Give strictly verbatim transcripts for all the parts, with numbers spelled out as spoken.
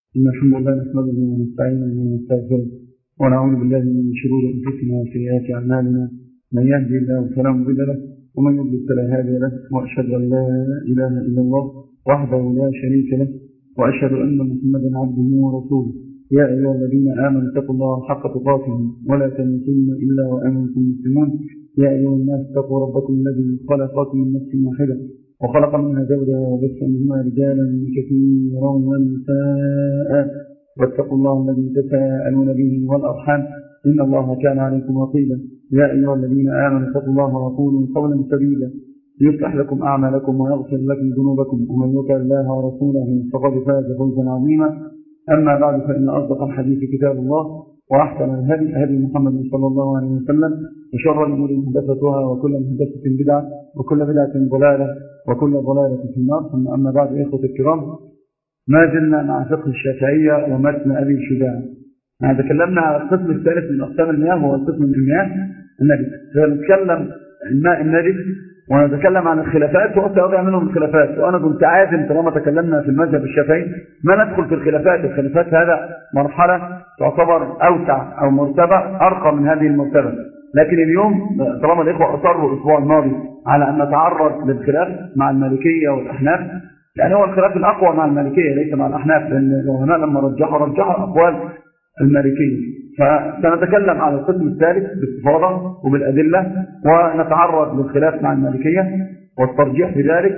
إن الحمد لله نحمده ونستعينه ونستغفره ونعوذ بالله من شرور أنفسنا وسيئات أعمالنا، من يهدي الله فلا مضل له ومن يضلل فلا هادي له، وأشهد أن لا إله إلا الله وحده لا شريك له، وأشهد أن محمدا عبده ورسوله. يا أيها الذين آمنوا اتقوا الله حق تقاته ولا تموتن إلا وأنتم مسلمون. يا أيها الناس اتقوا ربكم الذي خلقكم من نفس واحدة وخلق منها زوجها وبث منهما رجالا كثيرا ونساء، واتقوا الله الذي تساءلون به والأرحام إن الله كان عليكم رقيبا. يا أيها الذين آمنوا اتقوا الله وقولوا قولا سديدا يصلح لكم أعمالكم ويغفر لكم ذنوبكم، ومن يطع الله ورسوله فقد فاز فوزا عظيما. أما بعد، فإن أصدق الحديث كتاب الله، وأحسن الهدي هدي محمد صلى الله عليه وسلم، وشر الأمور محدثاتها وكل محدثة بدعة وكل بدعة ضلالة وكل ضلالة في النار. ثم أما بعد، إخوة الكرام، ما زلنا مع فقه الشافعية ومتن أبي شجاع. يعني تكلمنا على القسم الثالث من أقسام المياه، هو القسم من المياه النجس. فنتكلم الماء النجس ونتكلم عن الخلافات وأستوضع منهم الخلافات. وأنا كنت عازم طالما تكلمنا في المذهب الشافعي ما ندخل في الخلافات. الخلافات هذا مرحلة تعتبر أوسع أو مرتبة أرقى من هذه المرتبة، لكن اليوم طالما الإخوة أصروا الأسبوع الماضي على أن نتعرض للخلاف مع المالكية والأحناف، لأن هو الخلاف الأقوى مع المالكية ليس مع الأحناف، لأن العلماء لما رجحوا رجحوا أقوال المالكية. فسنتكلم على القسم الثالث باستفاضة وبالأدلة، ونتعرض للخلاف مع المالكية والترجيح في ذلك،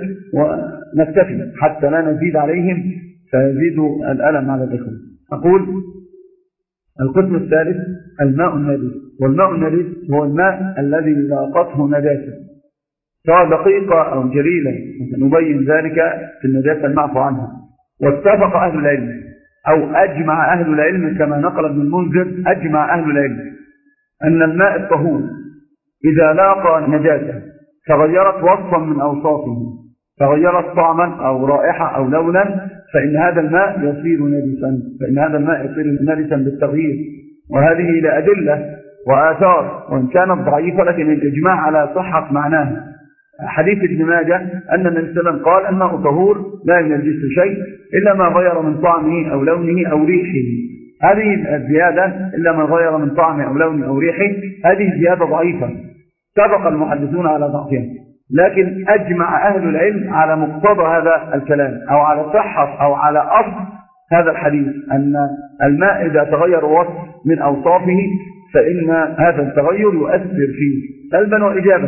ونكتفي حتى لا نزيد عليهم فيزيد الألم على الإخوة. أقول القسم الثالث الماء النجس. والماء النجس هو الماء الذي لاقته نجاسة، سواء دقيقة أو جليلة، نبين ذلك في النجاسة المعفو عنها. واتفق أهل العلم أو أجمع أهل العلم كما نقل ابن المنذر، أجمع أهل العلم أن الماء الطهور إذا لاقى نجاسة تغيرت وصفا من أوصافه، تغيرت طعما أو رائحة أو لونا، فإن هذا الماء يصير نجسا، فإن هذا الماء يصير نجسا بالتغيير. وهذه إلى أدلة وآثار، وإن كانت ضعيفة لكن الإجماع على صحة معناها. حديث ابن ماجه أن النبي صلى الله عليه وسلم قال الماء طهور لا ينجس شيء إلا ما غير من طعمه أو لونه أو ريحه. هذه الزيادة إلا ما غير من طعمه أو لونه أو ريحه، هذه زيادة ضعيفة سبق المحدثون على ضعفها، لكن أجمع أهل العلم على مقتضى هذا الكلام أو على صحة أو على أصل هذا الحديث، أن الماء إذا تغير وصف من أوصافه فإن هذا التغير يؤثر فيه سلبا وإيجابا.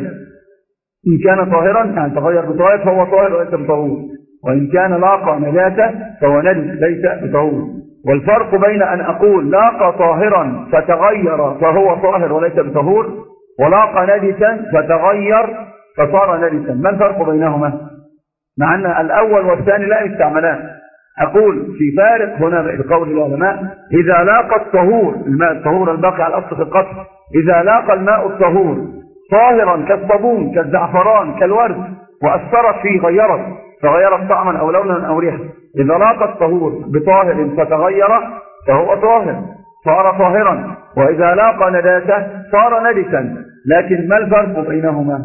إن كان طاهرا يعني تغير بطاهر فهو طاهر وليس بطهور، وإن كان لاقى نجاسة فهو نجس ليس بطهور. والفرق بين أن أقول لاقى طاهرا فتغير فهو طاهر وليس بطهور، ولاقى نجسا فتغير فصار نجسا، ما الفرق بينهما؟ مع أن الأول والثاني لا يستعملان. أقول في فارق هنا بقول العلماء: إذا لاقى الطهور، الماء الطهور الباقي على الأصل في القطر، إذا لاقى الماء الطهور طاهرا كالصابون كالزعفران كالورد وأثرت فيه غيرت فغيرت طعما أو لونا أو ريحا، إذا لاقى الطهور بطاهر فتغير فهو طاهر صار طاهرا، وإذا لاقى نجاسة صار نجسا. لكن ما الفرق بينهما؟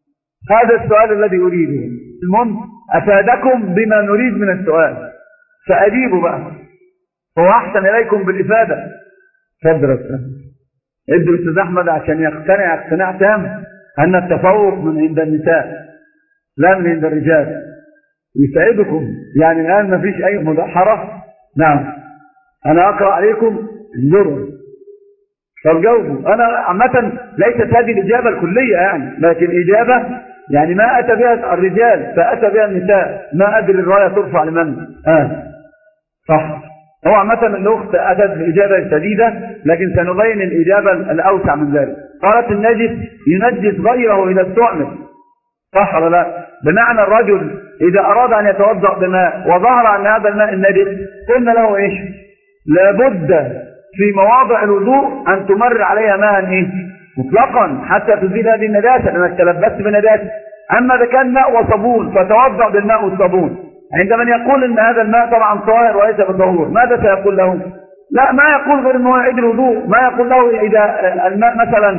هذا السؤال الذي أريده. المهم أفادكم بما نريد من السؤال فأجيبوا بقى، هو أحسن إليكم بالإفادة. فادرس ادرس أستاذ أحمد عشان يقتنع اقتناع تام أن التفوق من عند النساء لا من عند الرجال، يساعدكم. يعني الآن ما فيش أي مدحرة. نعم أنا أقرأ عليكم انظروا فارجوه. أنا عامة ليست هذه الإجابة الكلية يعني، لكن إجابة يعني ما أتى بها الرجال فأتى بها النساء، ما أدري الراية ترفع لمن. آه صح، هو عامة الأخت أتت بإجابة شديدة، لكن سنبين الإجابة الأوسع من ذلك. قالت النجس ينجس غيره إذا استعمل، صح ولا لا؟ بمعنى الرجل إذا أراد أن يتوضأ بماء وظهر أن هذا الماء النجس، قلنا له إيش؟ لابد في مواضع الوضوء أن تمر عليها ماء إيه؟ مطلقا حتى تزيل هذه النجاسة لأنك تلبست بنجاسة. أما إذا كان ماء وصابون فتوضأ بالماء والصابون، عند من يقول ان هذا الماء طبعا طاهر وليس بطهور ماذا سيقول له؟ لا، ما يقول غير انه يعيد الوضوء. ما يقول له اذا الماء مثلا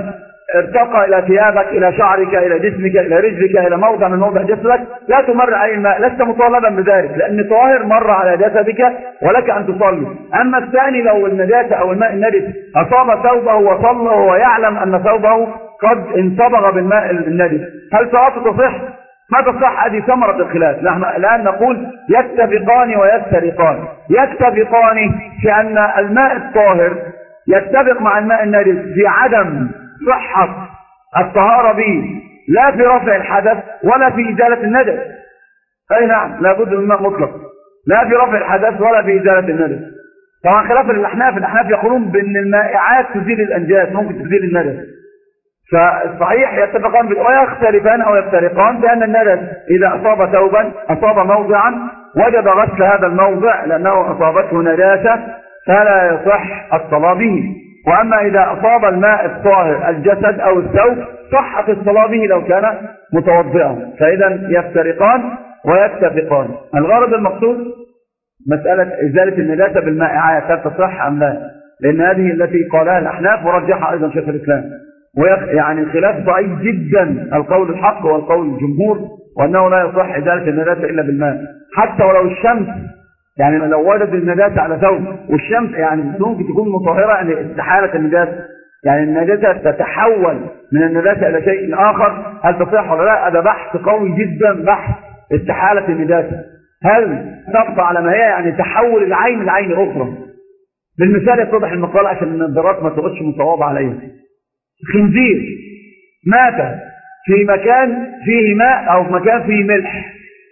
ارتقى إلى ثيابك، إلى شعرك، إلى جسمك، إلى رجلك، إلى موضع من موضع جسدك، لا تمر عليه الماء، لست مطالبا بذلك، لأن طاهر مر على جسدك ولك أن تصلي. أما الثاني لو النجاسة أو الماء النجس أصاب ثوبه وصلى وهو يعلم أن ثوبه قد انصبغ بالماء النجس، هل صلاته تصح؟ ما تصح. هذه ثمرة الخلاف. نحن الآن نقول يتفقان ويفترقان. يتفقان في أن الماء الطاهر يتفق مع الماء النجس في عدم صحة الطهارة به، لا في رفع الحدث ولا في إزالة النجس. أي نعم، لابد من الماء مطلق، لا في رفع الحدث ولا في إزالة النجس. طبعا خلاف الأحناف، الأحناف يقولون بأن المائعات تزيل الأنجاس، ممكن تزيل النجس. فالصحيح يتفقان ويختلفان أو يفترقان بأن النجس إذا أصاب ثوبا أصاب موضعا وجب غسل هذا الموضع لأنه أصابته نجاسة فلا يصح الصلاة به. وأما إذا أصاب الماء الطاهر الجسد أو الثوب صحت الصلاة به لو كان متوضئا. فإذا يفترقان ويتفقان. الغرض المقصود مسألة إزالة النجاسة بالمائعات هل تصح أم لا؟ لأن هذه التي قالها الأحناف ورجحها أيضا شيخ الإسلام، يعني خلاف ضعيف جدا. القول الحق والقول الجمهور وأنه لا يصح إزالة النجاسة إلا بالماء، حتى ولو الشمس، يعني لو وجد النجاسة على ثوب والشمس يعني ممكن تكون مطهرة، يعني استحالة النجاسة، يعني النجاسة تتحول من النجاسة إلى شيء آخر، هل تصح ولا لا؟ هذا بحث قوي جدا، بحث استحالة النجاسة، هل تبقى على ما هي، يعني تحول العين لعين أخرى. بالمثال يتضح المقال عشان النظارات ما تغطش مصوابة عليها. خنزير مات في مكان فيه ماء أو مكان فيه ملح،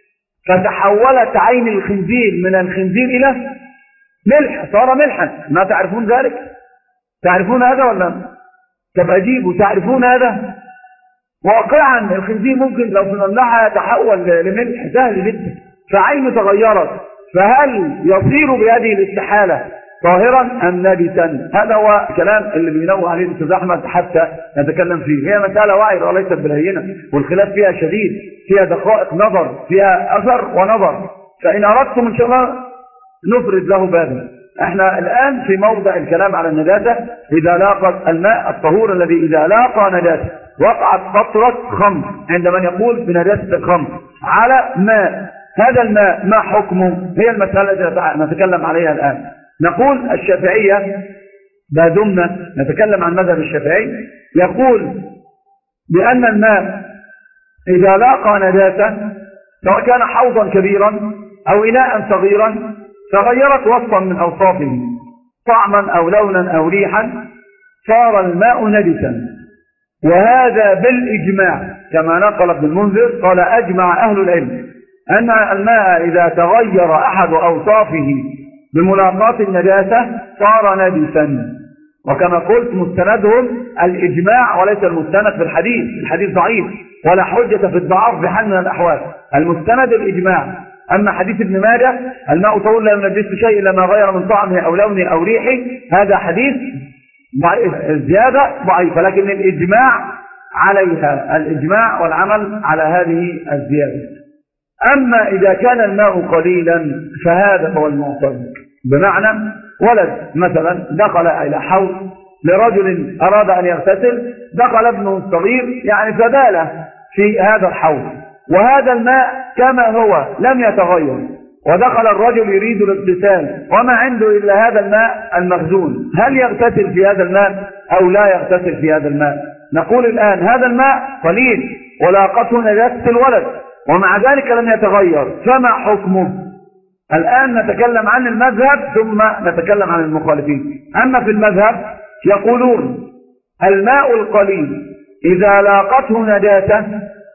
فتحولت عين الخنزير من الخنزير إلى ملح، صار ملحا. ما تعرفون ذلك؟ تعرفون هذا ولا؟ طب أجيبوا، تعرفون هذا؟ واقعا الخنزير ممكن لو نملحها يتحول لملح سهل جدا، فعينه تغيرت، فهل يصير بهذه الاستحالة طاهرا أم نجسا؟ هذا هو الكلام اللي بينوه عليه الأستاذ أحمد حتى نتكلم فيه. هي مسألة وعيرة وليست بالهينة، والخلاف فيها شديد، فيها دقائق نظر، فيها أثر ونظر. فإن أردتم إن شاء الله نفرد له بابا. احنا الآن في موضع الكلام على النجاسة. إذا لاقى الماء الطهور الذي إذا لاقى نجاسة وقعت قطرة خمر عند من يقول بنجاسة الخمر على ماء، هذا الماء ما حكمه؟ هي المسألة التي نتكلم عليها الآن. نقول الشافعية ما دمنا نتكلم عن مذهب الشافعي، يقول بأن الماء إذا لاقى نجاسة سواء كان حوضا كبيرا أو إناء صغيرا تغيرت وصفا من أوصافه طعما أو لونا أو ريحا صار الماء نجسا. وهذا بالإجماع كما نقل ابن المنذر، قال أجمع أهل العلم أن الماء إذا تغير أحد أوصافه بملاقاة النجاسة صار نجسا. وكما قلت مستندهم الإجماع وليس المستند في الحديث، الحديث ضعيف ولا حجة في الضعاف بحال من الأحوال، المستند الإجماع. أما حديث ابن ماجه الماء طهور لا ينجس شيء إلا ما غير من طعمه أو لونه أو ريحه، هذا حديث ضعيف زيادة ضعيف، لكن الإجماع عليها، الإجماع والعمل على هذه الزيادة. أما إذا كان الماء قليلا فهذا هو المعتبر، بمعنى ولد مثلا دخل إلى حوض لرجل أراد أن يغتسل، دخل ابنه الصغير يعني فبال في هذا الحوض، وهذا الماء كما هو لم يتغير، ودخل الرجل يريد الاغتسال وما عنده إلا هذا الماء المخزون، هل يغتسل في هذا الماء أو لا يغتسل في هذا الماء؟ نقول الآن هذا الماء قليل ولاقته نجاسة الولد ومع ذلك لم يتغير، فما حكمه؟ الآن نتكلم عن المذهب ثم نتكلم عن المخالفين. أما في المذهب يقولون الماء القليل إذا لاقته نجاسة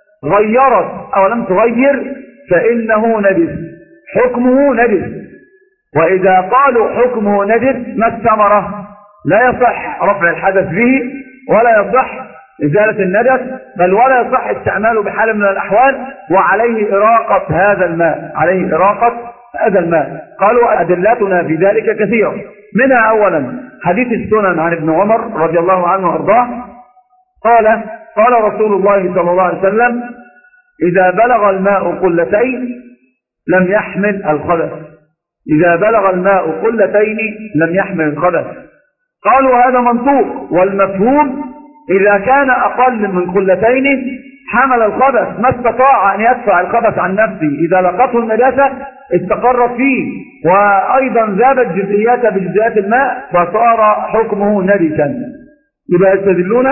غيرت أو لم تغير فإنه نجس، حكمه نجس. وإذا قالوا حكمه نجس ما الثمرة؟ لا يصح رفع الحدث به ولا يصح إزالة النجس، بل ولا يصح استعماله بحال من الأحوال، وعليه إراقة هذا الماء، عليه إراقة هذا الماء. قالوا أدلتنا في ذلك كثيرة، منها أولا حديث السنن عن ابن عمر رضي الله عنه وأرضاه قال قال رسول الله صلى الله عليه وسلم إذا بلغ الماء قلتين لم يحمل الخبث، إذا بلغ الماء قلتين لم يحمل الخبث. قالوا هذا منطوق، والمفهوم إذا كان أقل من قلتين حمل الخبث ما استطاع أن يدفع الخبث عن نفسه، إذا لقته النجاسة استقرت فيه وأيضا ذابت جزئيات بجزئيات الماء فصار حكمه نجسا. يبقى يستدلون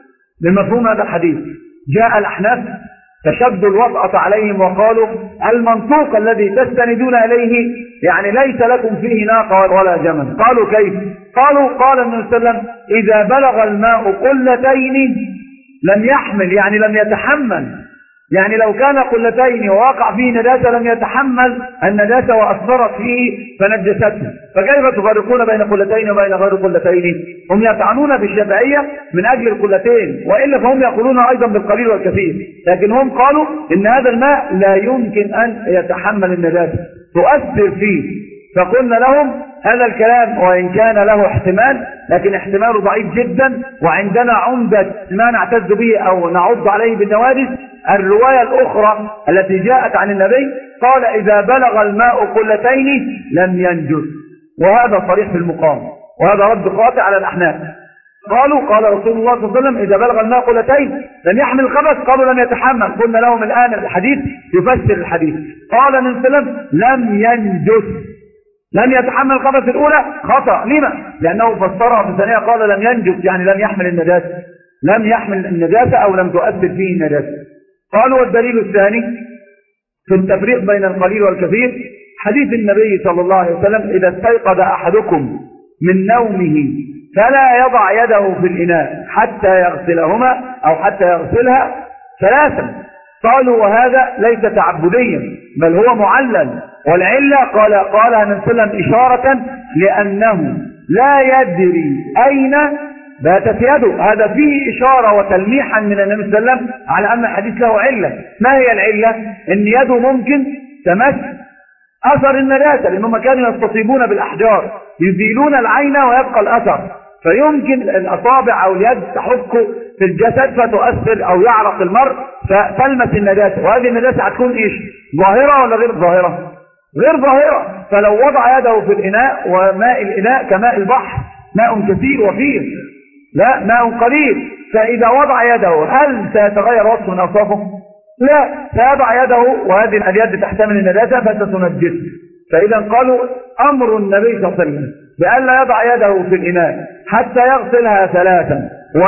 بمفهوم هذا الحديث. جاء الأحناف فشدوا الوطأة عليهم وقالوا المنطوق الذي تستندون إليه يعني ليس لكم فيه ناقة ولا جمل. قالوا كيف؟ قالوا قال النبي صلى الله عليه وسلم إذا بلغ الماء قلتين لم يحمل، يعني لم يتحمل، يعني لو كان قلتين ووقع فيه نجاسة لم يتحمل النجاسة وأثرت فيه فنجسته، فكيف تفرقون بين قلتين وبين غير قلتين؟ هم يطعنون في الشافعية من أجل القلتين، وإلا فهم يقولون أيضا بالقليل والكثير، لكن هم قالوا إن هذا الماء لا يمكن أن يتحمل النجاسة تؤثر فيه. فقلنا لهم هذا الكلام وإن كان له احتمال لكن احتماله ضعيف جدا، وعندنا عمدة ما نعتز به أو نعض عليه بالنوادس الرواية الأخرى التي جاءت عن النبي قال إذا بلغ الماء قلتين لم ينجس، وهذا صريح في المقام، وهذا رد قاطع على الأحناف. قالوا قال رسول الله صلى الله عليه وسلم إذا بلغ الماء قلتين لم يحمل الخبث، قالوا لم يتحمل. قلنا لهم الآن الحديث يفسر الحديث. قال النبي صلى الله عليه وسلم لم ينجس، لم يتحمل الخبث الأولى خطأ. لما؟ لأنه فسرها في الثانية قال لم ينجس يعني لم يحمل النجاسة، لم يحمل النجاسة أو لم تؤثر فيه النجاسة. قالوا والدليل الثاني في التفريق بين القليل والكثير حديث النبي صلى الله عليه وسلم إذا استيقظ أحدكم من نومه فلا يضع يده في الإناء حتى يغسلهما أو حتى يغسلها ثلاثا. قالوا وهذا ليس تعبديا بل هو معلل، والعلة قال قالها النبي صلى الله عليه وسلم إشارة لأنه لا يدري أين باتت يده. هذا فيه إشارة وتلميحا من النبي صلى الله عليه وسلم على أن الحديث له علة. ما هي العلة؟ إن يده ممكن تمس أثر النجاسة، لأنهم كانوا يستصيبون بالأحجار يزيلون العين ويبقى الأثر، فيمكن الأصابع أو اليد تحك في الجسد فتؤثر أو يعرق المرء فتلمس النجاسة، وهذه النجاسة هتكون إيش؟ ظاهرة ولا غير ظاهرة؟ غير ظاهرة. فلو وضع يده في الإناء وماء الإناء كماء البحر ماء كثير وفير لا ماء قليل، فإذا وضع يده هل سيتغير وصف من أوصافه؟ لا، سيضع يده وهذه اليد تحتمل النجاسة فستنجس. فإذا قالوا أمر النبي صلى الله عليه وسلم بأن لا يضع يده في الإناء حتى يغسلها ثلاثا،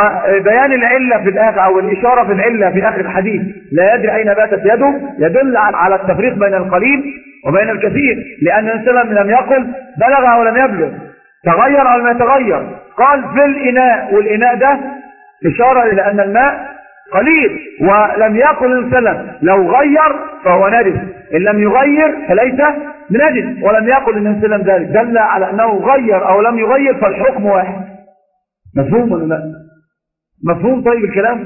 وبيان العلة في الآخر أو الإشارة في العلة في آخر الحديث لا يدري أين باتت يده يدل على التفريق بين القليل وبين الكثير، لأن النبي صلى الله عليه وسلم لم يقل بلغ أو لم يبلغ، تغير أو لم يتغير، قال في الإناء، والإناء ده إشارة إلى أن الماء قليل، ولم يقل النبي صلى الله عليه وسلم لو غير فهو نجس، إن لم يغير فليس بنجس، ولم يقل النبي صلى الله عليه وسلم ذلك، دل على أنه غير أو لم يغير فالحكم واحد. مفهوم ولا لا؟ مفهوم؟ طيب الكلام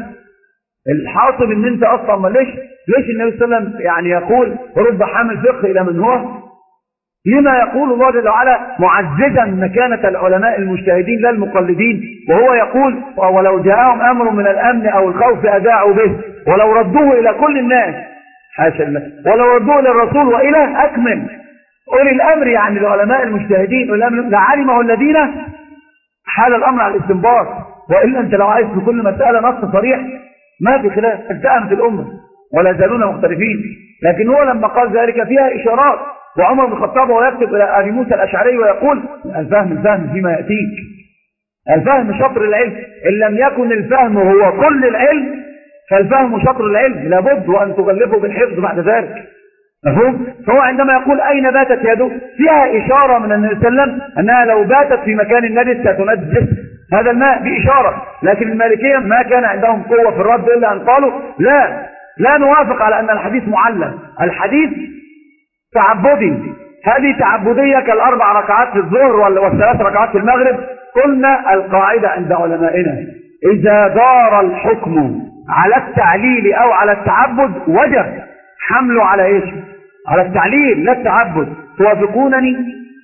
الحاصل ان انت اصلا ما ليش ليش النبي صلى الله عليه وسلم يعني يقول رب حامل فقه الى من هو؟ لما يقول الله جل وعلا معززا مكانة العلماء المجتهدين لا المقلدين، وهو يقول ولو جاءهم امر من الامن او الخوف اذاعوا به ولو ردوه الى كل الناس، حاشا الله، ولو ردوه الى الرسول والى اكمل اولي الامر، يعني العلماء المجتهدين لعلمه الذين حال الامر على الاستنباط، والا انت لو عايز في كل مساله نص صريح ما في خلاف التأمت الامه ولا زالون مختلفين. لكن هو لما قال ذلك فيها اشارات، وعمر بن الخطاب وهو يكتب الى ابي موسى الاشعري ويقول الفهم الفهم فيما ياتيك، الفهم شطر العلم، ان لم يكن الفهم هو كل العلم فالفهم شطر العلم، لابد وان تغلبه بالحفظ بعد ذلك. مفهوم؟ فهو عندما يقول أين باتت يده فيها إشارة من النبي صلى الله عليه وسلم أنها لو باتت في مكان النجس ستنجس هذا الماء بإشارة. لكن المالكية ما كان عندهم قوة في الرد إلا أن قالوا لا لا نوافق على أن الحديث معلل، الحديث تعبدي، هذه تعبدية كالأربع ركعات في الظهر والثلاث ركعات في المغرب. قلنا القاعدة عند علمائنا إذا دار الحكم على التعليل أو على التعبد وجب حمله على ايش؟ على التعليل لا التعبد. توافقونني؟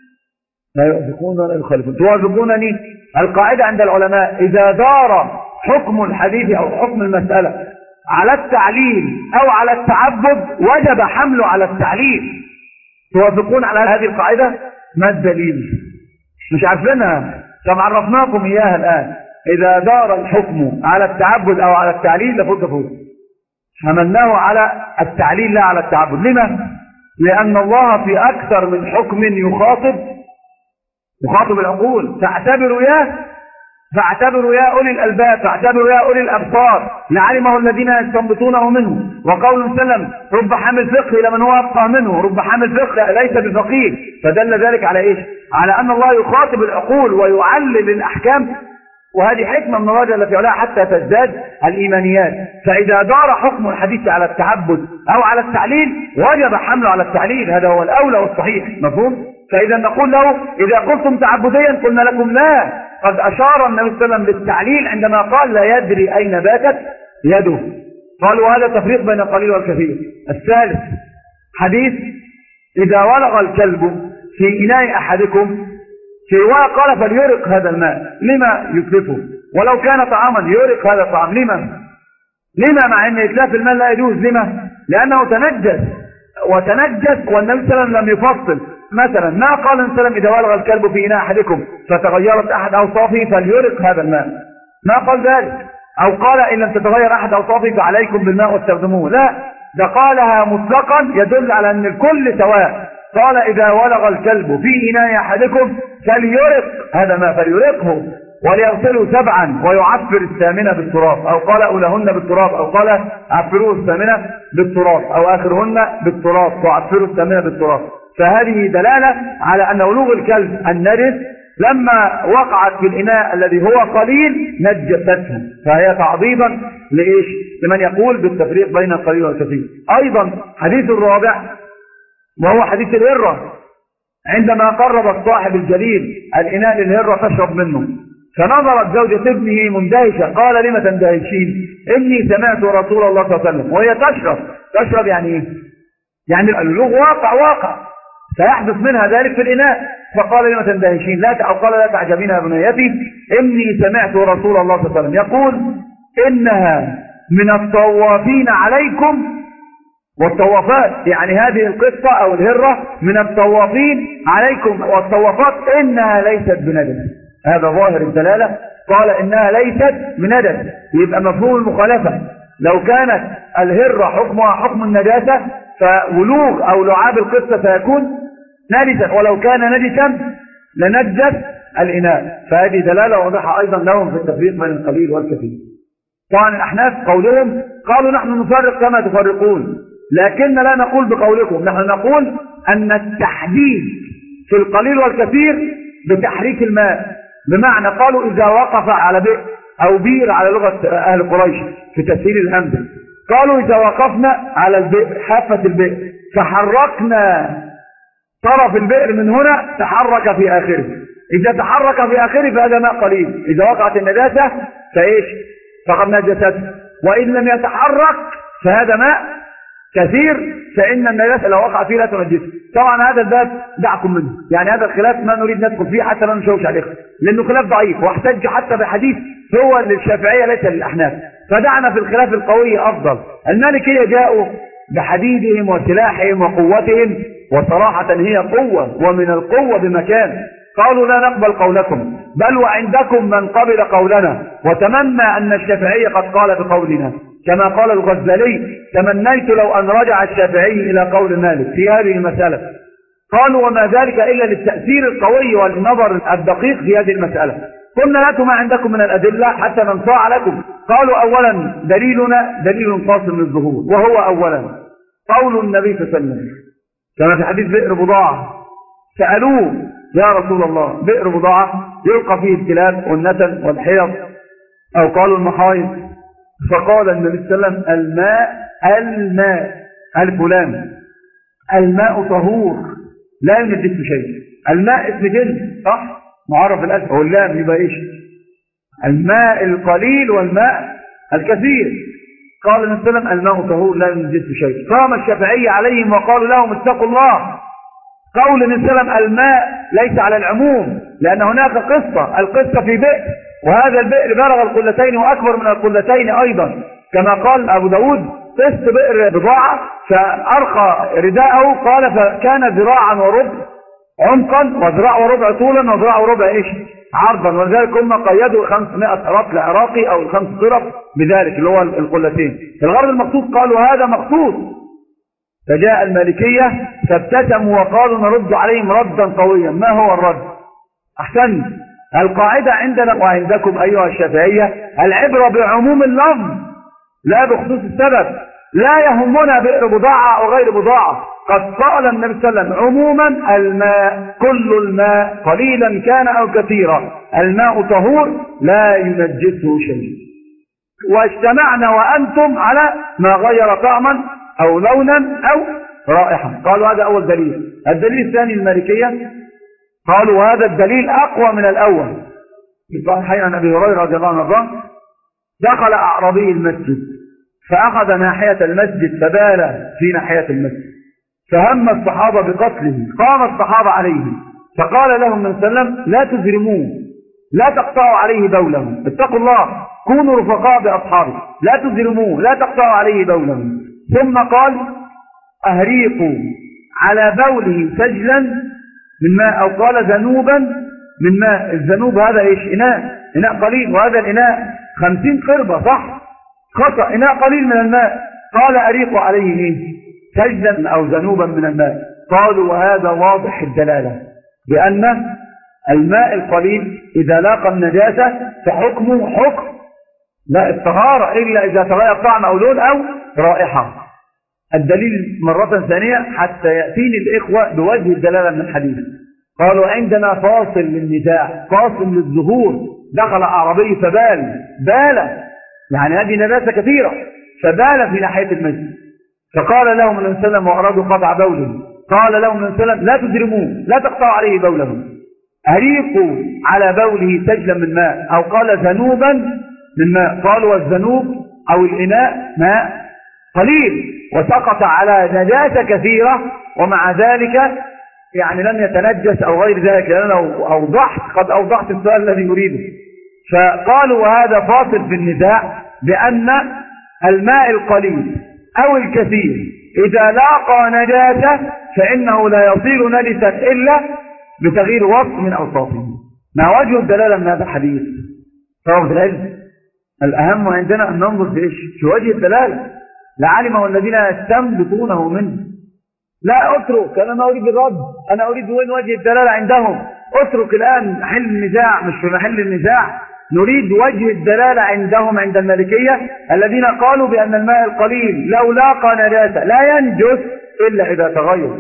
لا يوافقون ولا يخالفون. توافقونني؟ القاعدة عند العلماء إذا دار حكم الحديث أو حكم المسألة على التعليل أو على التعبد وجب حمله على التعليل. توافقون على هذه القاعدة؟ ما الدليل؟ مش عارفينها، طب عرفناكم إياها الآن. إذا دار الحكم على التعبد أو على التعليل لفوت فوت. حملناه على التعليل لا على التعبد. لما؟ لأن الله في أكثر من حكم يخاطب يخاطب العقول. فاعتبروا يا فاعتبروا يا أولي الألباب، فاعتبروا يا أولي الأبصار لعلمه الذين يستنبطونه منه. وقول وسلم رب حامل فقه لمن هو أفقه منه، رب حامل فقه ليس بفقيه. فدل ذلك على إيش؟ على أن الله يخاطب العقول ويعلل الأحكام، وهذه حكمة من الرجل التي عليها حتى تزداد الإيمانيات. فإذا دار حكم الحديث على التعبد أو على التعليل وجب حمله على التعليل، هذا هو الأولى والصحيح. مفهوم؟ فإذا نقول له إذا قلتم تعبديا قلنا لكم لا، قد أشار النبي صلى الله عليه وسلم بالتعليل عندما قال لا يدري أين باتت يده. قالوا هذا تفريق بين القليل والكثير. الثالث حديث إذا ولغ الكلب في إناء أحدكم، في رواية قال فليرق هذا الماء. لما يتلفه؟ ولو كان طعاما يرق هذا الطعام. لما؟ لما مع أن إتلاف الماء لا يجوز؟ لما؟ لأنه تنجس، وتنجس والنبي صلى الله عليه وسلم لم يفصل. مثلا ما قال النبي صلى الله عليه وسلم إذا ولغ الكلب في إناء أحدكم فتغيرت أحد أوصافه فليرق هذا الماء، ما قال ذلك. أو قال إن لم تتغير أحد أوصافه فعليكم بالماء واستخدموه. لا، ده قالها مطلقا يدل على أن الكل سواء. قال إذا ولغ الكلب في إناء أحدكم فليرق هذا ما فليرقه وليغسله سبعا ويعفر الثامنة بالتراب، أو قال أولهن بالتراب، أو قال عفروه الثامنة بالتراب، أو آخرهن بالتراب وعفروا الثامنة بالتراب. فهذه دلالة على أن ولوغ الكلب النجس لما وقعت في الإناء الذي هو قليل نجسته، فهي تعظيما لإيش؟ لمن يقول بالتفريق بين القليل والكثير. أيضا حديث الرابع وهو حديث الهرة، عندما قرب الصاحب الجليل الإناء للهرة تشرب منه، فنظرت زوجة ابنه مندهشة، قال لم تندهشين؟ إني سمعت رسول الله صلى الله عليه وسلم. وهي تشرب تشرب يعني إيه؟ يعني اللغة واقع واقع سيحدث منها ذلك في الإناء. فقال لم تندهشين؟ لا أو قال لا تعجبين يا بنيتي، إني سمعت رسول الله صلى الله عليه وسلم يقول إنها من الطوافين عليكم والطوافات، يعني هذه القصة أو الهرة من الطوافين عليكم والطوافات إنها ليست بندس. هذا ظاهر الدلالة، قال إنها ليست بندس، يبقى مفهوم المخالفة. لو كانت الهرة حكمها حكم النجاسة فولوغ أو لعاب القصة سيكون نجسا، ولو كان نجسا لنجس الإناء. فهذه دلالة واضحة أيضا لهم في التفريق بين القليل والكثير. طبعا الأحناف قولهم قالوا نحن نفرق كما تفرقون، لكن لا نقول بقولكم، نحن نقول أن التحديد في القليل والكثير بتحريك الماء. بمعنى قالوا إذا وقف على بئر أو بير على لغة أهل قريش في تسهيل الهمزة، قالوا إذا وقفنا على البئر حافة البئر فحركنا طرف البئر من هنا تحرك في آخره، إذا تحرك في آخره فهذا ماء قليل. إذا وقعت النجاسة فإيش؟ فقد نجسته. وإن لم يتحرك فهذا ماء كثير، فإن النجاسة لو وقع فيه لا تنجسه. طبعا هذا الباب دعكم منه، يعني هذا الخلاف ما نريد ندخل فيه حتى لا نشوش عليه، لأنه خلاف ضعيف واحتج حتى بحديث هو للشافعية ليس للأحناف، فدعنا في الخلاف القوي أفضل. المالكية جاءوا بحديدهم وسلاحهم وقوتهم، وصراحة هي قوة ومن القوة بمكان، قالوا لا نقبل قولكم، بل وعندكم من قبل قولنا وتمنى أن الشافعي قد قال بقولنا، كما قال الغزالي تمنيت لو أن رجع الشافعي إلى قول مالك في هذه المسألة. قالوا وما ذلك إلا للتأثير القوي والنظر الدقيق في هذه المسألة. قلنا لكم ما عندكم من الأدلة حتى ننصاع لكم. قالوا أولا دليلنا دليل قاصر للظهور، وهو أولا قول النبي صلى الله عليه وسلم كما في حديث بئر بضاعة، سألوه يا رسول الله بئر بضاعة يلقى فيه الكلاب والنتن والحيض أو قالوا المحايض، فقال النبي صلى الله عليه وسلم الماء الماء الفلان الماء طهور لا ينجس شيء. الماء اسم جنس صح معرف الاسم، هو اللام يبقى ايش؟ الماء القليل والماء الكثير. قال النبي صلى الله عليه وسلم الماء طهور لا ينجس شيء. قام الشافعي عليهم وقالوا لهم اتقوا الله. قول النبي صلى الله عليه وسلم الماء ليس على العموم، لأن هناك قصة، القصة في بئر، وهذا البئر بلغ القلتين وأكبر من القلتين أيضا، كما قال أبو داود قصة بئر بضاعة فأرخى رداءه قال فكان ذراعا وربع عمقا وذراع وربع طولا وذراع وربع إيش عرضا، ولذلك هم قيدوا خمسمائة رطل عراقي أو الخمس طرف بذلك اللي هو القلتين. الغرض المخصوص قالوا هذا مخصوص، فجاء المالكية فابتسموا وقالوا نرد عليهم ردا قويا. ما هو الرد؟ أحسن، القاعدة عندنا وعندكم أيها الشافعية العبرة بعموم اللفظ لا بخصوص السبب. لا يهمنا بئر بضاعة أو غير بضاعة. قد قال النبي صلى الله عليه وسلم عموما الماء كل الماء قليلا كان أو كثيرا الماء طهور لا ينجسه شيء. واجتمعنا وأنتم على ما غير طعما أو لونا أو رائحة. قالوا هذا أول دليل. الدليل الثاني المالكية قالوا هذا الدليل أقوى من الأول. صحيح عن أبي هريرة رضي الله عنه دخل أعرابي المسجد فأخذ ناحية المسجد فبال في ناحية المسجد فهم الصحابة بقتله. قام الصحابة عليه فقال لهم من سلم لا تزرموه لا تقطعوا عليه بولهم، اتقوا الله كونوا رفقاء بأصحابه، لا تزرموه لا تقطعوا عليه بولهم. ثم قال أهريقوا على بوله سجلا من ماء أو قال ذنوبا من ماء. الذنوب هذا ايش؟ إناء إناء قليل، وهذا الإناء خمسين قربة صح؟ خطأ إناء قليل من الماء. قال أريقوا عليه ايه؟ سجلا أو ذنوبا من الماء. قالوا وهذا واضح الدلالة بأن الماء القليل إذا لاقى النجاسة فحكمه حكم لا الطهارة إلا إذا تغير طعم أو لون أو رائحة. الدليل مرة ثانية حتى يأتيني الإخوة بوجه الدلالة من الحديث. قالوا عندنا فاصل للنزاع، فاصل للظهور. دخل أعرابي فبال بال يعني هذه نجاسة كثيرة فبال في ناحية المسجد فقال لهم النبي صلى الله عليه وسلم وأرادوا قطع بوله قال لهم النبي صلى الله عليه وسلم لا تجرموه لا تقطعوا عليه بوله، أريقوا على بوله سجلا من ماء أو قال ذنوبا من ماء. قالوا والذنوب أو الإناء ماء قليل وسقط على نجاسة كثيرة ومع ذلك يعني لم يتنجس أو غير ذلك، لأنه أوضحت قد أوضحت السؤال الذي يريده. فقالوا وهذا فاصل في النزاع بأن الماء القليل أو الكثير إذا لاقى نجاسة فإنه لا يصير نجسا إلا بتغيير وصف من أوصافه. ما وجه الدلالة من هذا الحديث؟ طبعا في العلم الأهم عندنا أن ننظر في إيش؟ في وجه الدلالة لعلمه الذين يستنبطونه منه. لا أترك، أنا ما أريد الرد، أنا أريد وين وجه الدلالة عندهم. أترك الآن محل النزاع، مش في محل النزاع، نريد وجه الدلالة عندهم عند المالكية الذين قالوا بأن الماء القليل لو لاقى نجاسة لا ينجس إلا إذا تغير.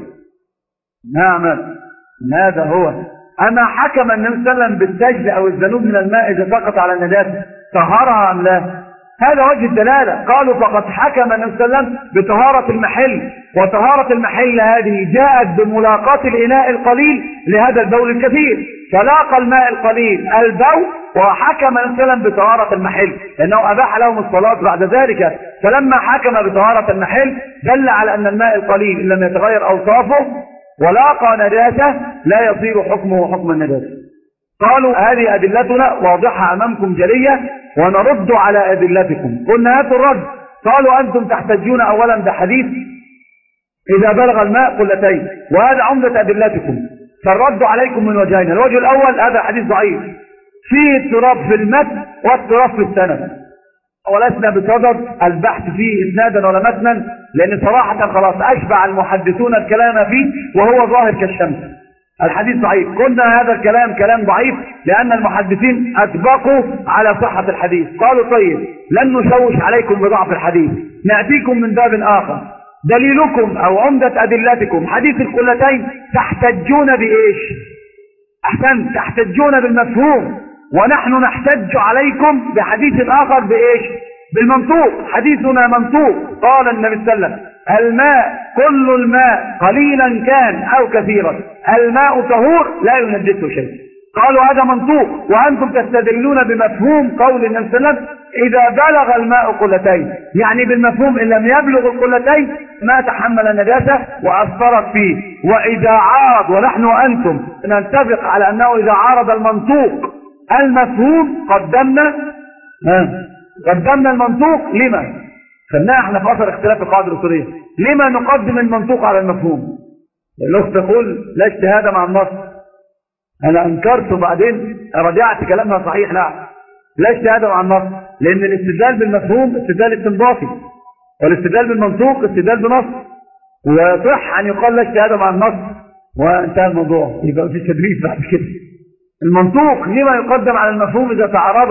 نعم هذا هو. أما حكم النبي صلى الله عليه وسلم بالسجل أو الذنوب من الماء إذا سقط على النجاسة طهرها أم لا؟ هذا وجه الدلالة. قالوا فقد حكم النبي صلى الله عليه وسلم بطهارة المحل، وطهارة المحل هذه جاءت بملاقاة الإناء القليل لهذا البول الكثير، فلاقى الماء القليل البول وحكم النبي صلى الله عليه وسلم بطهارة المحل لأنه أباح لهم الصلاة بعد ذلك. فلما حكم بطهارة المحل دل على أن الماء القليل إن لم يتغير أوصافه ولاقى نجاسة لا يصير حكمه حكم النجاسة. قالوا هذه أدلتنا واضحة أمامكم جلية ونرد على أدلتكم. قلنا هاتوا الرد. قالوا أنتم تحتجون أولا بحديث إذا بلغ الماء قلتين وهذا عمدة أدلتكم، فالرد عليكم من وجهين. الوجه الأول هذا حديث ضعيف فيه اضطراب في المتن واضطراب في السند، ولسنا بصدد البحث فيه إسنادا ولا متنا لأن صراحة خلاص أشبع المحدثون الكلام فيه وهو ظاهر كالشمس. الحديث ضعيف. قلنا هذا الكلام كلام ضعيف لأن المحدثين أسبقوا على صحة الحديث. قالوا طيب لن نشوش عليكم بضعف الحديث، نأتيكم من باب آخر. دليلكم أو عمدة أدلتكم حديث القلتين تحتجون بإيش؟ أحسن، تحتجون بالمفهوم، ونحن نحتج عليكم بحديث آخر بإيش؟ بالمنطوق. حديثنا منطوق. قال النبي صلى الله عليه وسلم الماء كل الماء قليلا كان أو كثيرا الماء طهور لا ينجسه شيء. قالوا هذا منطوق وأنتم تستدلون بمفهوم قول النبي صلى الله عليه وسلم إذا بلغ الماء قلتين، يعني بالمفهوم إن لم يبلغ القلتين ما تحمل النجاسة وأثرت فيه. وإذا عارض ونحن وأنتم نتفق على أنه إذا عارض المنطوق المفهوم قدمنا قدمنا المنطوق. لما؟ خلناها احنا في أثر اختلاف القاعدة الأصولية. لما نقدم المنطوق على المفهوم؟ الأخت تقول لا اجتهاد مع النص. أنا أنكرت وبعدين رجعت كلامها صحيح. لا لا اجتهاد عن النص، لأن الاستدلال بالمفهوم استدلال استنباطي، والاستدلال بالمنطوق استدلال بنص، وصح أن يقال لا اجتهاد عن النص وانتهى الموضوع، يبقى في تدريس بعد كده. المنطوق لما يقدم على المفهوم إذا تعارض؟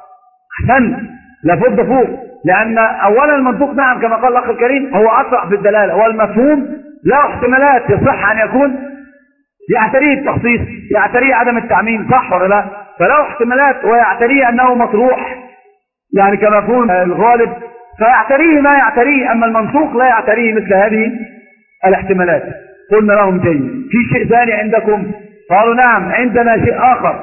أحسن لابد فوق، لأن أولا المنطوق نعم كما قال الأخ الكريم هو أسرع في الدلالة، والمفهوم له احتمالات يصح أن يكون يعتريه التخصيص، يعتريه عدم التعميم، صح ولا لا؟ فله احتمالات، ويعتريه أنه مطروح يعني كمفهوم الغالب، فيعتريه ما يعتريه. أما المنطوق لا يعتريه مثل هذه الاحتمالات. قلنا لهم جيد. في شيء ثاني عندكم؟ قالوا نعم عندنا شيء آخر،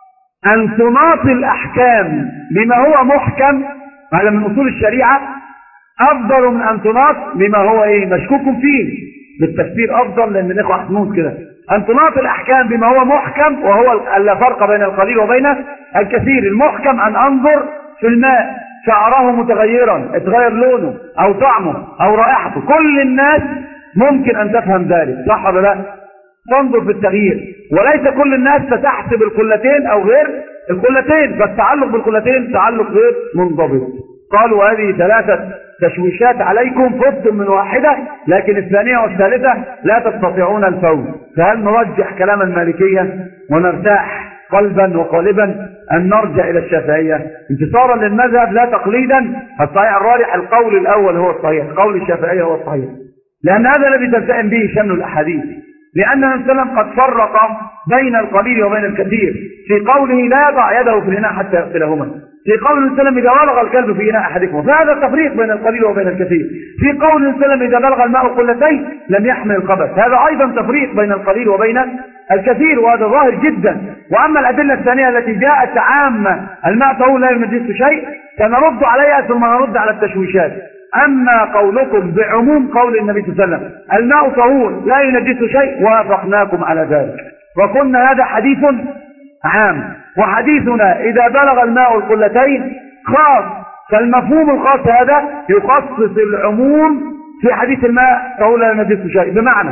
أن تناط الأحكام بما هو محكم، هذا من أصول الشريعة، أفضل من أن تناط بما هو إيه مشكوك فيه. بالتفسير أفضل، لأن الإخوة حسنون كده. أن تناط الأحكام بما هو محكم، وهو لا فرق بين القليل وبين الكثير. المحكم أن أنظر في الماء شعره متغيرا، اتغير لونه أو طعمه أو رائحته، كل الناس ممكن أن تفهم ذلك، صح ولا لا؟ تنظر في التغيير، وليس كل الناس ستحسب القلتين أو غير القلتين، فالتعلق بالقلتين تعلق غير منضبط. قالوا هذه ثلاثة تشويشات عليكم، فزتم من واحدة، لكن الثانية والثالثة لا تستطيعون الفوز. فهل نرجح كلام المالكية ونرتاح قلبا وقالبا أن نرجع إلى الشافعية انتصارا للمذهب لا تقليدا؟ الصحيح الراجح القول الأول هو الصحيح، قول الشافعية هو الصحيح، لأن هذا الذي تلتئم به شمل الأحاديث. لأن النبي صلى الله عليه وسلم قد فرق بين القليل وبين الكثير في قوله لا يضع يده في الإناء حتى يغسلهما، في قول النبي صلى الله عليه وسلم إذا بلغ الكلب في إناء أحدكم، فهذا التفريق بين القليل وبين الكثير. في قول النبي صلى الله عليه وسلم إذا بلغ الماء قلتين لم يحمل الخبث، هذا أيضا تفريق بين القليل وبين الكثير، وهذا ظاهر جدا. وأما الأدلة الثانية التي جاءت عامة الماء طهور لا ينجس شيء، سنرد عليها ثم نرد على التشويشات. أما قولكم بعموم قول النبي صلى الله عليه وسلم الماء طهور لا ينجس شيء، وافقناكم على ذلك، وقلنا هذا حديث عام، وحديثنا إذا بلغ الماء القلتين خاص، فالمفهوم الخاص هذا يخصص العموم في حديث الماء طهور لا ينجس شيء، بمعنى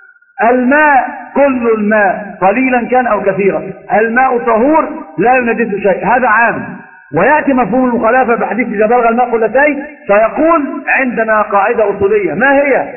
الماء كل الماء قليلا كان أو كثيرا الماء طهور لا ينجس شيء، هذا عام. ويأتي مفهوم المخالفة بحديث إذا بلغ الماء قلتين، فيقول عندنا قاعدة أصولية، ما هي؟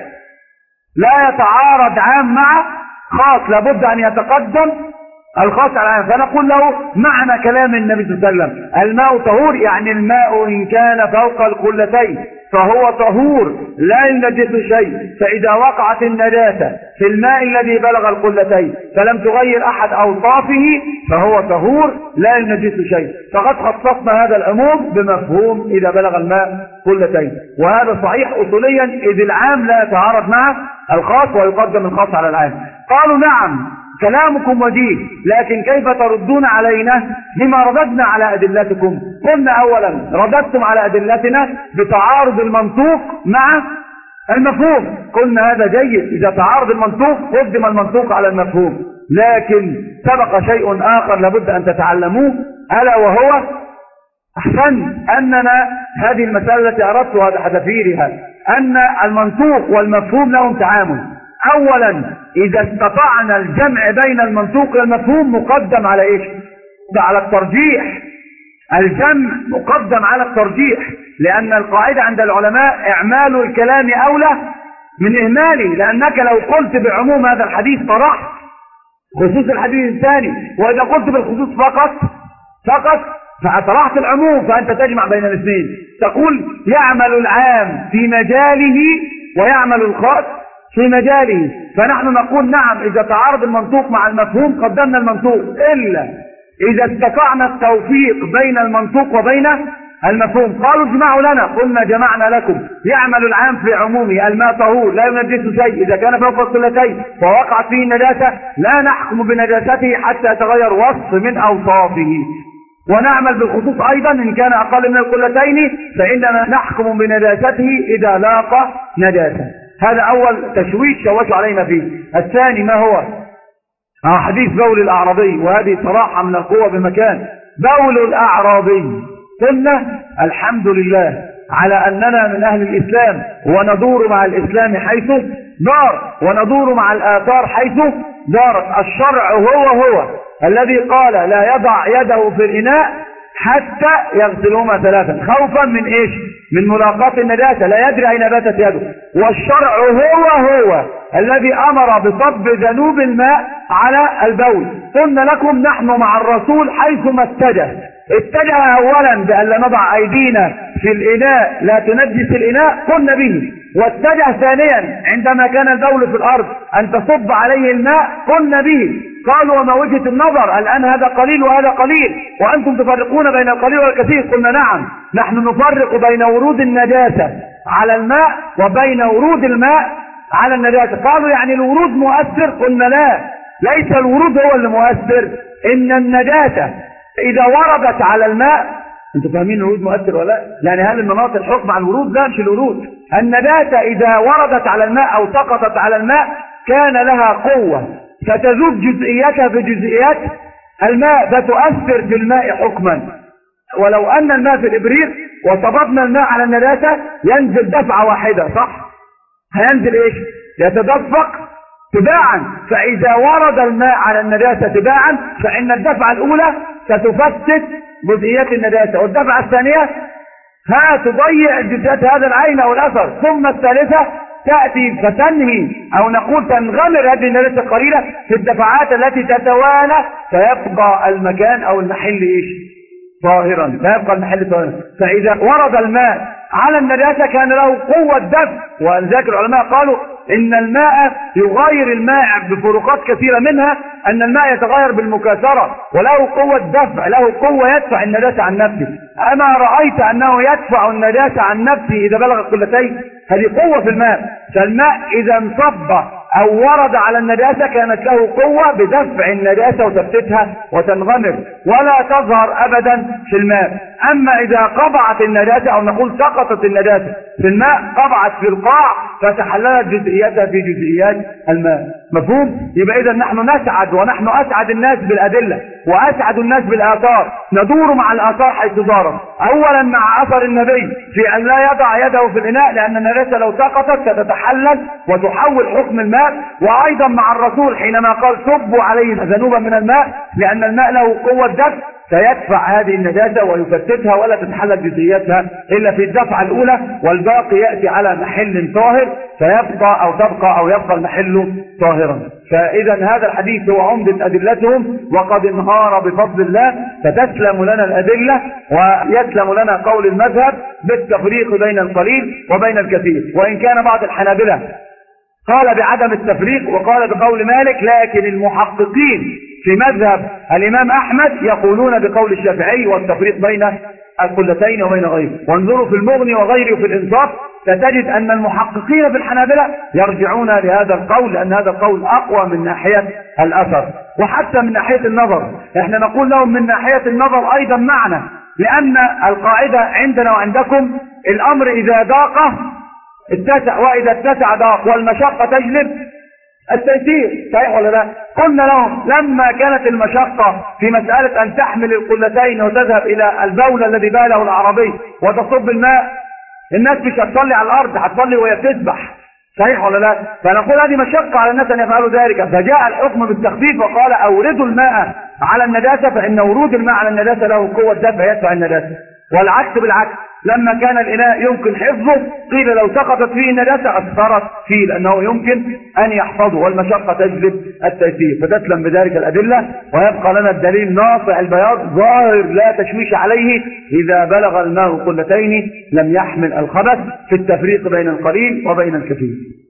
لا يتعارض عام مع خاص، لابد أن يتقدم الخاص على العام. فنقول له معنى كلام النبي صلى الله عليه وسلم الماء طهور، يعني الماء إن كان فوق القلتين فهو طهور لا ينجس شيء، فإذا وقعت النجاسة في الماء الذي بلغ القلتين فلم تغير أحد أوصافه فهو طهور لا ينجس شيء. فقد خصصنا هذا العموم بمفهوم إذا بلغ الماء قلتين، وهذا صحيح أصوليا، إذ العام لا يتعارض مع الخاص ويقدم الخاص على العام. قالوا نعم كلامكم وجيه، لكن كيف تردون علينا بما رددنا على أدلتكم؟ قلنا أولا رددتم على أدلتنا بتعارض المنطوق مع المفهوم، قلنا هذا جيد، إذا تعارض المنطوق قدم المنطوق على المفهوم، لكن سبق شيء آخر لابد أن تتعلموه، ألا وهو أحسن أننا هذه المسألة التي أردتها بحذافيرها أن المنطوق والمفهوم لهم تعامل. أولا إذا استطعنا الجمع بين المنطوق والمفهوم مقدم على إيش؟ على الترجيح. الجمع مقدم على الترجيح، لأن القاعدة عند العلماء إعمال الكلام أولى من إهماله، لأنك لو قلت بعموم هذا الحديث طرحت خصوص الحديث الثاني، وإذا قلت بالخصوص فقط فقط فأطرحت العموم، فأنت تجمع بين الاثنين، تقول يعمل العام في مجاله ويعمل الخاص في مجاله. فنحن نقول نعم إذا تعارض المنطوق مع المفهوم قدمنا المنطوق، إلا إذا استطعنا التوفيق بين المنطوق وبين المفهوم. قالوا اجمعوا لنا، قلنا جمعنا لكم. يعمل العام في عمومه الماء طهور لا ينجس شيء، إذا كان فوق القلتين ووقعت فيه النجاسة لا نحكم بنجاسته حتى يتغير وصف من أوصافه، ونعمل بالخصوص أيضا إن كان أقل من القلتين فإننا نحكم بنجاسته إذا لاقى نجاسة. هذا أول تشويش شوشوا علينا فيه. الثاني ما هو؟ حديث بول الأعرابي، وهذه صراحة من القوة بمكان. بول الأعرابي قلنا الحمد لله على أننا من أهل الإسلام وندور مع الإسلام حيث دار، وندور مع الآثار حيث دارت. الشرع هو هو الذي قال لا يضع يده في الإناء حتى يغسلهما ثلاثا خوفا من ايش؟ من ملاقاة النجاسة، لا يدري اين باتت يده. والشرع هو هو الذي امر بصب ذنوب الماء على البول. قلنا لكم نحن مع الرسول حيثما اتجه اتجه اولا بان لا نضع ايدينا في الاناء لا تنجس الاناء قلنا به، واتجه ثانيا عندما كان البول في الارض ان تصب عليه الماء قلنا به. قالوا وما وجهة النظر الان هذا قليل وهذا قليل وانتم تفرقون بين القليل والكثير؟ قلنا نعم، نحن نفرق بين ورود النجاسة على الماء وبين ورود الماء على النجاسة. قالوا يعني الورود مؤثر؟ قلنا لا، ليس الورود هو اللي مؤثر، ان النجاسة اذا وردت على الماء. انتوا فاهمين الورود مؤثر ولا لا؟ يعني هل المناط الحكم على الورود؟ لا، مش الورود. النجاسة اذا وردت على الماء او سقطت على الماء كان لها قوة فتذوب جزئياتها في جزئيات الماء فتؤثر في الماء حكما. ولو ان الماء في الابريق وصببنا الماء على النجاسة ينزل دفعة واحدة، صح؟ هينزل ايش؟ يتدفق تباعا. فاذا ورد الماء على النجاسة تباعا فان الدفعة الاولى ستفتت جزئيات النجاسة، والدفعة الثانية ها تضيع جزئيات هذا العين او الاثر، ثم الثالثة تأتي فتنهي او نقول تنغمر هذه النجاسة القليلة في الدفعات التي تتوالى فيبقى المكان او المحل ايش؟ طاهرا، فيبقى المحل طاهرا. فاذا ورد الماء على النجاسة كان له قوة دفع، ولذلك العلماء قالوا ان الماء يغير الماء بفروقات كثيرة، منها ان الماء يتغير بالمكاثرة وله قوة دفع، له قوة يدفع النجاسة عن نفسه. اما رأيت انه يدفع النجاسة عن نفسه اذا بلغ القلتين؟ هذه قوة في الماء. فالماء اذا انصب او ورد على النجاسة كانت له قوة بدفع النجاسة وتفتتها وتنغمر ولا تظهر ابدا في الماء. اما اذا قبعت النجاسة او نقول سقطت النجاسة في الماء قبعت في القاع فتحللت جزئياتها في جزئيات الماء. مفهوم؟ يبقى اذا نحن نسعد ونحن اسعد الناس بالادلة واسعد الناس بالاثار، ندور مع الاثار حيث دارت. اولا مع اثر النبي في ان لا يضع يده في الاناء لان النجاسة لو سقطت ستتحلل وتحول حكم الماء، وايضا مع الرسول حينما قال صبوا عليه ذنوبا من الماء لان الماء له قوة دفع سيدفع هذه النجاسة ويفتتها ولا تتحلل جزئياتها إلا في الدفعة الأولى، والباقي يأتي على محل طاهر فيبقى أو تبقى أو يبقى المحل طاهرا. فإذا هذا الحديث هو عمدة أدلتهم وقد انهار بفضل الله، فتسلم لنا الأدلة ويسلم لنا قول المذهب بالتفريق بين القليل وبين الكثير. وإن كان بعض الحنابلة قال بعدم التفريق وقال بقول مالك، لكن المحققين في مذهب الإمام أحمد يقولون بقول الشافعي والتفريق بين القلتين وبين غيره. وانظروا في المغني وغيره في الإنصاف ستجد أن المحققين في الحنابلة يرجعون لهذا القول لأن هذا القول أقوى من ناحية الأثر وحتى من ناحية النظر. احنا نقول لهم من ناحية النظر أيضا معنا، لأن القاعدة عندنا وعندكم الأمر إذا ضاق اتسع وإذا اتسع ضاق والمشقة تجلب التيسير، صحيح ولا لا؟ قلنا لهم لما كانت المشقة في مسألة أن تحمل القلتين وتذهب إلى البول الذي باله العربي وتصب الماء، الناس مش هتصلي على الأرض، هتصلي وهي بتسبح، صحيح ولا لا؟ فنقول هذه مشقة على الناس أن يفعلوا ذلك، فجاء الحكم بالتخفيف وقال أوردوا الماء على النجاسة، فإن ورود الماء على النجاسة له قوة دفع يدفع النجاسة. والعكس بالعكس، لما كان الإناء يمكن حفظه قيل لو سقطت فيه النجاسة أثرت فيه لأنه يمكن أن يحفظه، والمشقة تجلب التيسير. فتسلم بذلك الأدلة ويبقى لنا الدليل ناصع البياض ظاهر لا تشويش عليه، إذا بلغ الماء قلتين لم يحمل الخبث في التفريق بين القليل وبين الكثير.